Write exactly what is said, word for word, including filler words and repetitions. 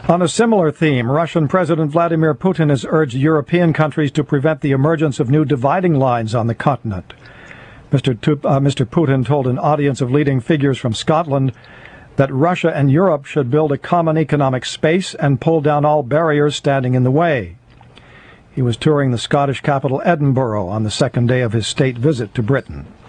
On a similar theme, Russian President Vladimir Putin has urged European countries to prevent the emergence of new dividing lines on the continent. Mister Tu- uh, Mister Putin told an audience of leading figures from Scotland that Russia and Europe should build a common economic space and pull down all barriers standing in the way. He was touring the Scottish capital Edinburgh on the second day of his state visit to Britain.